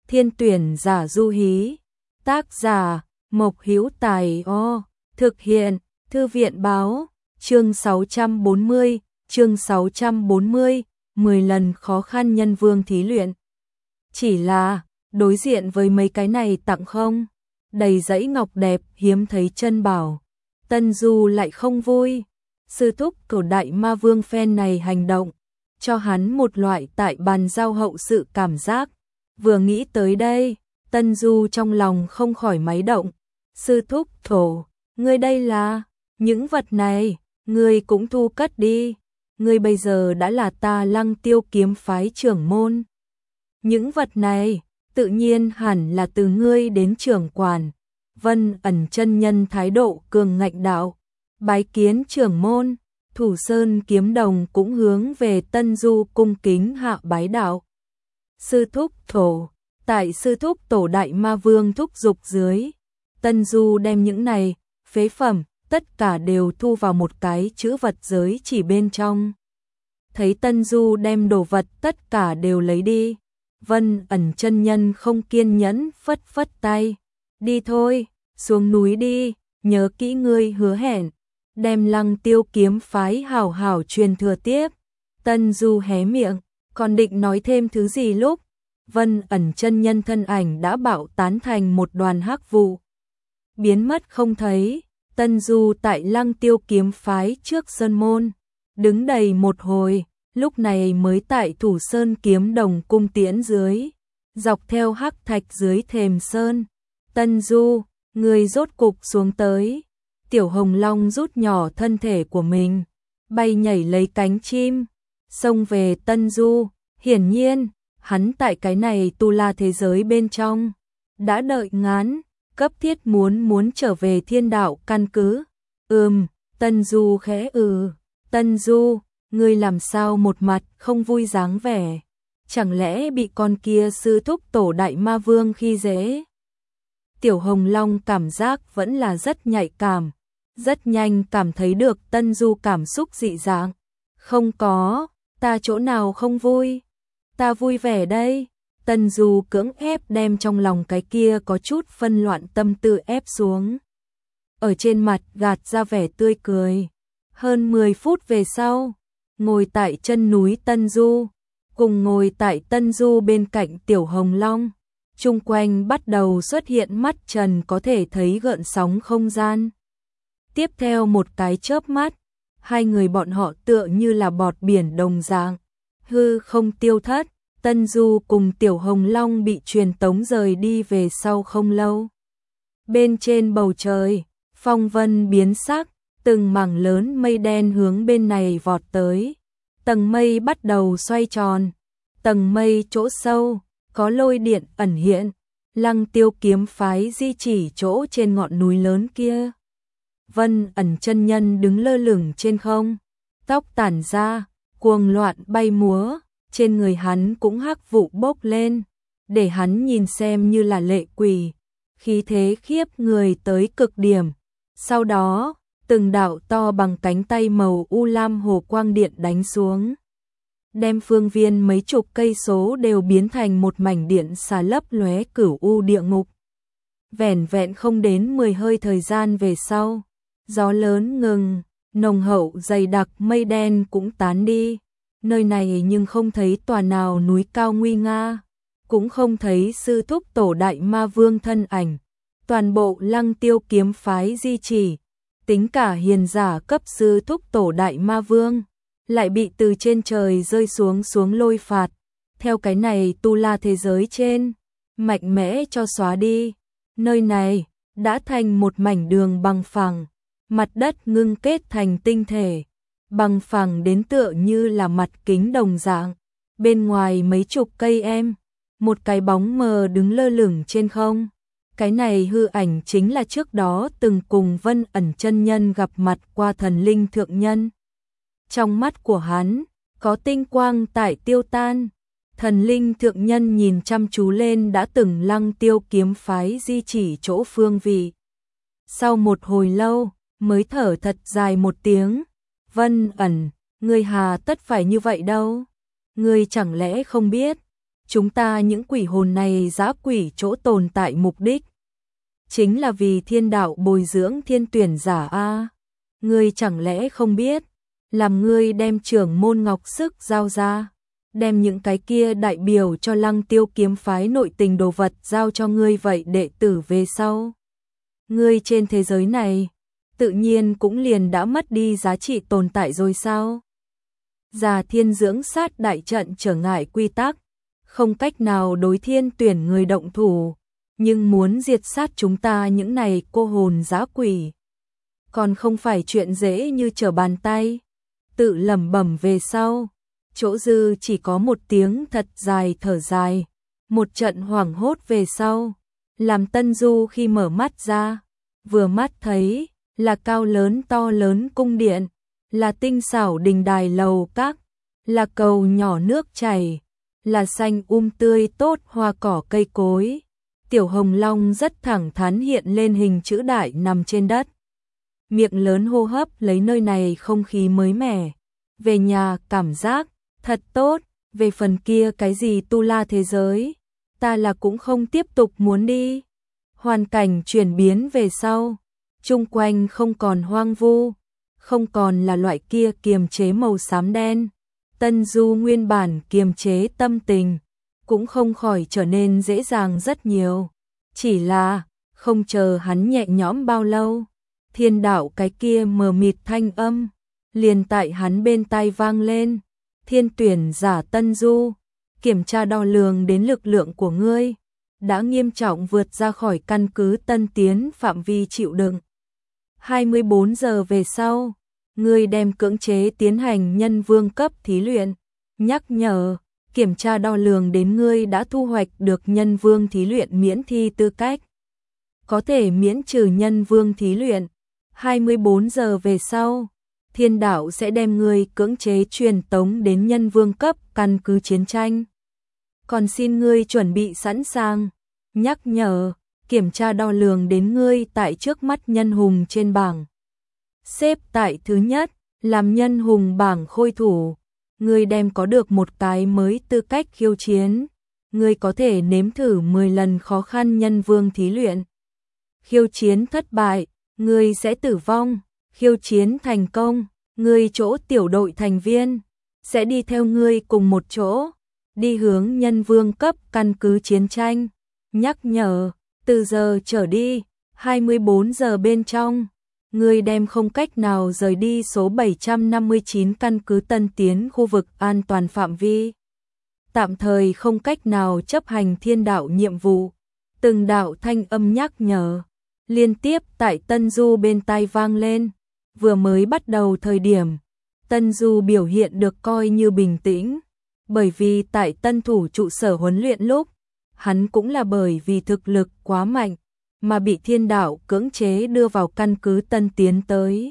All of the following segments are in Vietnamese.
Thiên tuyển giả du hí. Tác giả Mộc Hữu Tài. Thực hiện Thư viện báo. Chương 640, chương 640, 10 lần khó khăn nhân vương thí luyện. Chỉ là, đối diện với mấy cái này tặng không, đầy dãy ngọc đẹp hiếm thấy chân bảo, Tân Du lại không vui. Sư thúc của đại ma vương phen này hành động, cho hắn một loại tại bàn giao hậu sự cảm giác. Vừa nghĩ tới đây, Tân Du trong lòng không khỏi máy động. Sư thúc thổ, ngươi đây là, những vật này, ngươi cũng thu cất đi. Ngươi bây giờ đã là ta Lăng Tiêu kiếm phái trưởng môn. Những vật này, tự nhiên hẳn là từ ngươi đến trưởng quản. Vân Ẩn chân nhân thái độ cường ngạnh đạo. Bái kiến trưởng môn. Thủ Sơn kiếm đồng cũng hướng về Tân Du cung kính hạ bái đạo. Sư thúc thổ, tại sư thúc tổ đại ma vương thúc dục dưới, Tân Du đem những này, phế phẩm, tất cả đều thu vào một cái chữ vật giới chỉ bên trong. Thấy Tân Du đem đồ vật tất cả đều lấy đi, Vân Ẩn chân nhân không kiên nhẫn phất phất tay. Đi thôi, xuống núi đi, nhớ kỹ ngươi hứa hẹn, đem Lăng Tiêu kiếm phái hảo hảo truyền thừa tiếp. Tân Du hé miệng, còn định nói thêm thứ gì lúc Vân Ẩn chân nhân thân ảnh đã bạo tán thành một đoàn hắc vụ, biến mất không thấy. Tân Du tại Lăng Tiêu kiếm phái trước sơn môn, đứng đầy một hồi, lúc này mới tại Thủ Sơn kiếm đồng cung tiễn dưới, dọc theo hắc thạch dưới thềm sơn. Tân Du, người rốt cục xuống tới. Tiểu Hồng Long rút nhỏ thân thể của mình, bay nhảy lấy cánh chim, xông về Tân Du. Hiển nhiên, hắn tại cái này tu la thế giới bên trong, đã đợi ngán, cấp thiết muốn trở về thiên đạo căn cứ. Tân Du khẽ Tân Du, ngươi làm sao một mặt không vui dáng vẻ, chẳng lẽ bị con kia sư thúc tổ đại ma vương khi dễ? Tiểu Hồng Long cảm giác vẫn là rất nhạy cảm, rất nhanh cảm thấy được Tân Du cảm xúc dị dạng. Không có, ta chỗ nào không vui, ta vui vẻ đây. Tân Du cưỡng ép đem trong lòng cái kia có chút phân loạn tâm tư ép xuống, ở trên mặt gạt ra vẻ tươi cười. Hơn 10 phút về sau, ngồi tại chân núi Tân Du, cùng ngồi tại Tân Du bên cạnh Tiểu Hồng Long, chung quanh bắt đầu xuất hiện mắt trần có thể thấy gợn sóng không gian. Tiếp theo một cái chớp mắt, hai người bọn họ tựa như là bọt biển đồng dạng, hư không tiêu thất. Tân Du cùng Tiểu Hồng Long bị truyền tống rời đi về sau không lâu. Bên trên bầu trời, phong vân biến sắc, từng mảng lớn mây đen hướng bên này vọt tới. Tầng mây bắt đầu xoay tròn, tầng mây chỗ sâu, có lôi điện ẩn hiện. Lăng Tiêu kiếm phái di chỉ chỗ trên ngọn núi lớn kia. Vân Ẩn chân nhân đứng lơ lửng trên không, tóc tản ra, cuồng loạn bay múa. Trên người hắn cũng hắc vụ bốc lên, để hắn nhìn xem như là lệ quỷ, khí thế khiếp người tới cực điểm. Sau đó, từng đạo to bằng cánh tay màu u lam hồ quang điện đánh xuống, đem phương viên mấy chục cây số đều biến thành một mảnh điện xà lấp lóe cửu u địa ngục. Vẻn vẹn không đến 10 hơi thời gian về sau, gió lớn ngừng, nồng hậu dày đặc mây đen cũng tán đi. Nơi này nhưng không thấy tòa nào núi cao nguy nga, cũng không thấy sư thúc tổ đại ma vương thân ảnh. Toàn bộ Lăng Tiêu kiếm phái di chỉ, tính cả hiền giả cấp sư thúc tổ đại ma vương, lại bị từ trên trời rơi xuống lôi phạt, theo cái này tu la thế giới trên, mạnh mẽ cho xóa đi. Nơi này đã thành một mảnh đường bằng phẳng, mặt đất ngưng kết thành tinh thể, bằng phẳng đến tựa như là mặt kính đồng dạng. Bên ngoài mấy chục cây một cái bóng mờ đứng lơ lửng trên không. Cái này hư ảnh chính là trước đó từng cùng Vân Ẩn chân nhân gặp mặt qua thần linh thượng nhân. Trong mắt của hắn có tinh quang tại tiêu tan. Thần linh thượng nhân nhìn chăm chú lên đã từng Lăng Tiêu kiếm phái di chỉ chỗ phương vị. Sau một hồi lâu mới thở thật dài một tiếng. Vân Ẩn, ngươi hà tất phải như vậy đâu. Ngươi chẳng lẽ không biết, chúng ta những quỷ hồn này dã quỷ chỗ tồn tại mục đích chính là vì thiên đạo bồi dưỡng thiên tuyển giả a. Ngươi chẳng lẽ không biết, làm ngươi đem trưởng môn ngọc sức giao ra, đem những cái kia đại biểu cho Lăng Tiêu kiếm phái nội tình đồ vật giao cho ngươi vậy đệ tử về sau. Ngươi trên thế giới này, tự nhiên cũng liền đã mất đi giá trị tồn tại rồi sao? Già thiên dưỡng sát đại trận trở ngại quy tắc, không cách nào đối thiên tuyển người động thủ, nhưng muốn diệt sát chúng ta những này cô hồn dã quỷ, còn không phải chuyện dễ như trở bàn tay. Tự lẩm bẩm về sau, Chỗ Dư chỉ có một tiếng thật dài thở dài, một trận hoảng hốt về sau, làm Tân Du khi mở mắt ra, vừa mắt thấy là cao lớn to lớn cung điện, là tinh xảo đình đài lầu các, là cầu nhỏ nước chảy, là xanh tươi tốt hoa cỏ cây cối. Tiểu Hồng Long rất thẳng thắn hiện lên hình chữ đại nằm trên đất, miệng lớn hô hấp lấy nơi này không khí mới mẻ. Về nhà cảm giác thật tốt, về phần kia cái gì tu la thế giới, ta là cũng không tiếp tục muốn đi. Hoàn cảnh chuyển biến về sau, chung quanh không còn hoang vu, không còn là loại kia kiềm chế màu xám đen. Tân Du nguyên bản kiềm chế tâm tình, cũng không khỏi trở nên dễ dàng rất nhiều. Chỉ là, không chờ hắn nhẹ nhõm bao lâu, thiên đạo cái kia mờ mịt thanh âm, liền tại hắn bên tai vang lên. Thiên tuyển giả Tân Du, kiểm tra đo lường đến lực lượng của ngươi, đã nghiêm trọng vượt ra khỏi căn cứ Tân Tiến phạm vi chịu đựng. 24 giờ về sau, ngươi đem cưỡng chế tiến hành nhân vương cấp thí luyện. Nhắc nhở, kiểm tra đo lường đến ngươi đã thu hoạch được nhân vương thí luyện miễn thi tư cách. Có thể miễn trừ nhân vương thí luyện. 24 giờ về sau, thiên đạo sẽ đem ngươi cưỡng chế truyền tống đến nhân vương cấp căn cứ chiến tranh. Còn xin ngươi chuẩn bị sẵn sàng. Nhắc nhở, kiểm tra đo lường đến ngươi tại trước mắt nhân hùng trên bảng. Xếp tại thứ nhất, làm nhân hùng bảng khôi thủ. Ngươi đem có được một cái mới tư cách khiêu chiến. Ngươi có thể nếm thử 10 lần khó khăn nhân vương thí luyện. Khiêu chiến thất bại, ngươi sẽ tử vong. Khiêu chiến thành công, ngươi chỗ tiểu đội thành viên sẽ đi theo ngươi cùng một chỗ, đi hướng nhân vương cấp căn cứ chiến tranh. Nhắc nhở, từ giờ trở đi, 24 giờ bên trong, ngươi đem không cách nào rời đi số 759 căn cứ Tân Tiến khu vực an toàn phạm vi. Tạm thời không cách nào chấp hành thiên đạo nhiệm vụ. Từng đạo thanh âm nhắc nhở liên tiếp tại Tân Du bên tai vang lên. Vừa mới bắt đầu thời điểm, Tân Du biểu hiện được coi như bình tĩnh, bởi vì tại tân thủ trụ sở huấn luyện lúc, hắn cũng là bởi vì thực lực quá mạnh, mà bị thiên đạo cưỡng chế đưa vào căn cứ Tân Tiến tới.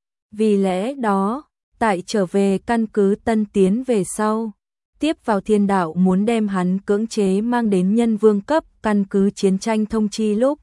Vì lẽ đó, tại trở về căn cứ Tân Tiến về sau, tiếp vào thiên đạo muốn đem hắn cưỡng chế mang đến nhân vương cấp căn cứ chiến tranh thông chi lúc,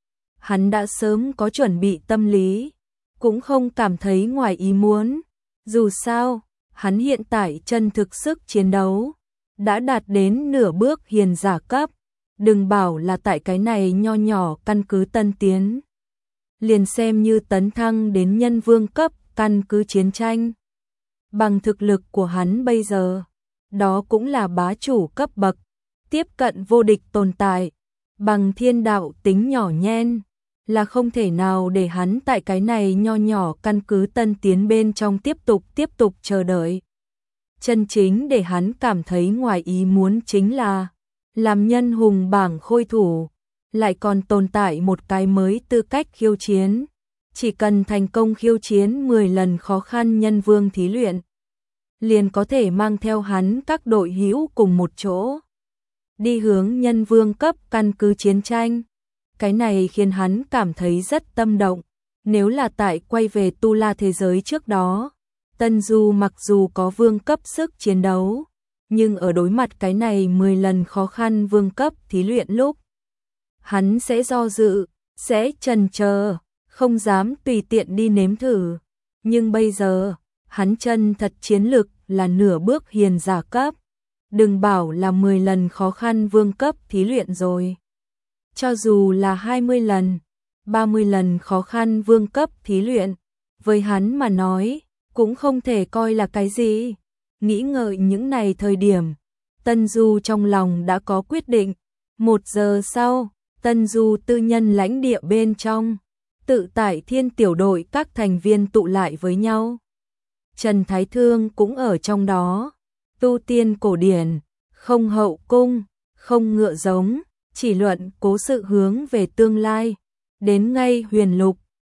hắn đã sớm có chuẩn bị tâm lý, cũng không cảm thấy ngoài ý muốn. Dù sao, hắn hiện tại chân thực sức chiến đấu đã đạt đến nửa bước hiền giả cấp, đừng bảo là tại cái này nho nhỏ căn cứ Tân Tiến. Liền xem như tấn thăng đến nhân vương cấp căn cứ chiến tranh. Bằng thực lực của hắn bây giờ, đó cũng là bá chủ cấp bậc, tiếp cận vô địch tồn tại, bằng thiên đạo tính nhỏ nhen, là không thể nào để hắn tại cái này nho nhỏ căn cứ Tân Tiến bên trong tiếp tục chờ đợi. Chân chính để hắn cảm thấy ngoài ý muốn chính là, làm nhân hùng bảng khôi thủ, lại còn tồn tại một cái mới tư cách khiêu chiến. Chỉ cần thành công khiêu chiến 10 lần khó khăn nhân vương thí luyện, liền có thể mang theo hắn các đội hữu cùng một chỗ, đi hướng nhân vương cấp căn cứ chiến tranh. Cái này khiến hắn cảm thấy rất tâm động. Nếu là tại quay về tu la thế giới trước đó, Tân Du mặc dù có vương cấp sức chiến đấu, nhưng ở đối mặt cái này 10 lần khó khăn vương cấp thí luyện lúc, hắn sẽ do dự, sẽ chần chờ, không dám tùy tiện đi nếm thử. Nhưng bây giờ, hắn chân thật chiến lực là nửa bước hiền giả cấp, đừng bảo là 10 lần khó khăn vương cấp thí luyện rồi. Cho dù là 20 lần, 30 lần khó khăn vương cấp thí luyện, với hắn mà nói, cũng không thể coi là cái gì. Nghĩ ngợi những này thời điểm, Tân Du trong lòng đã có quyết định. 1 giờ sau, Tân Du tư nhân lãnh địa bên trong, tự tại thiên tiểu đội các thành viên tụ lại với nhau. Trần Thái Thương cũng ở trong đó. Tu tiên cổ điển, không hậu cung, không ngựa giống, chỉ luận cố sự hướng về tương lai. Đến ngay huyền lục,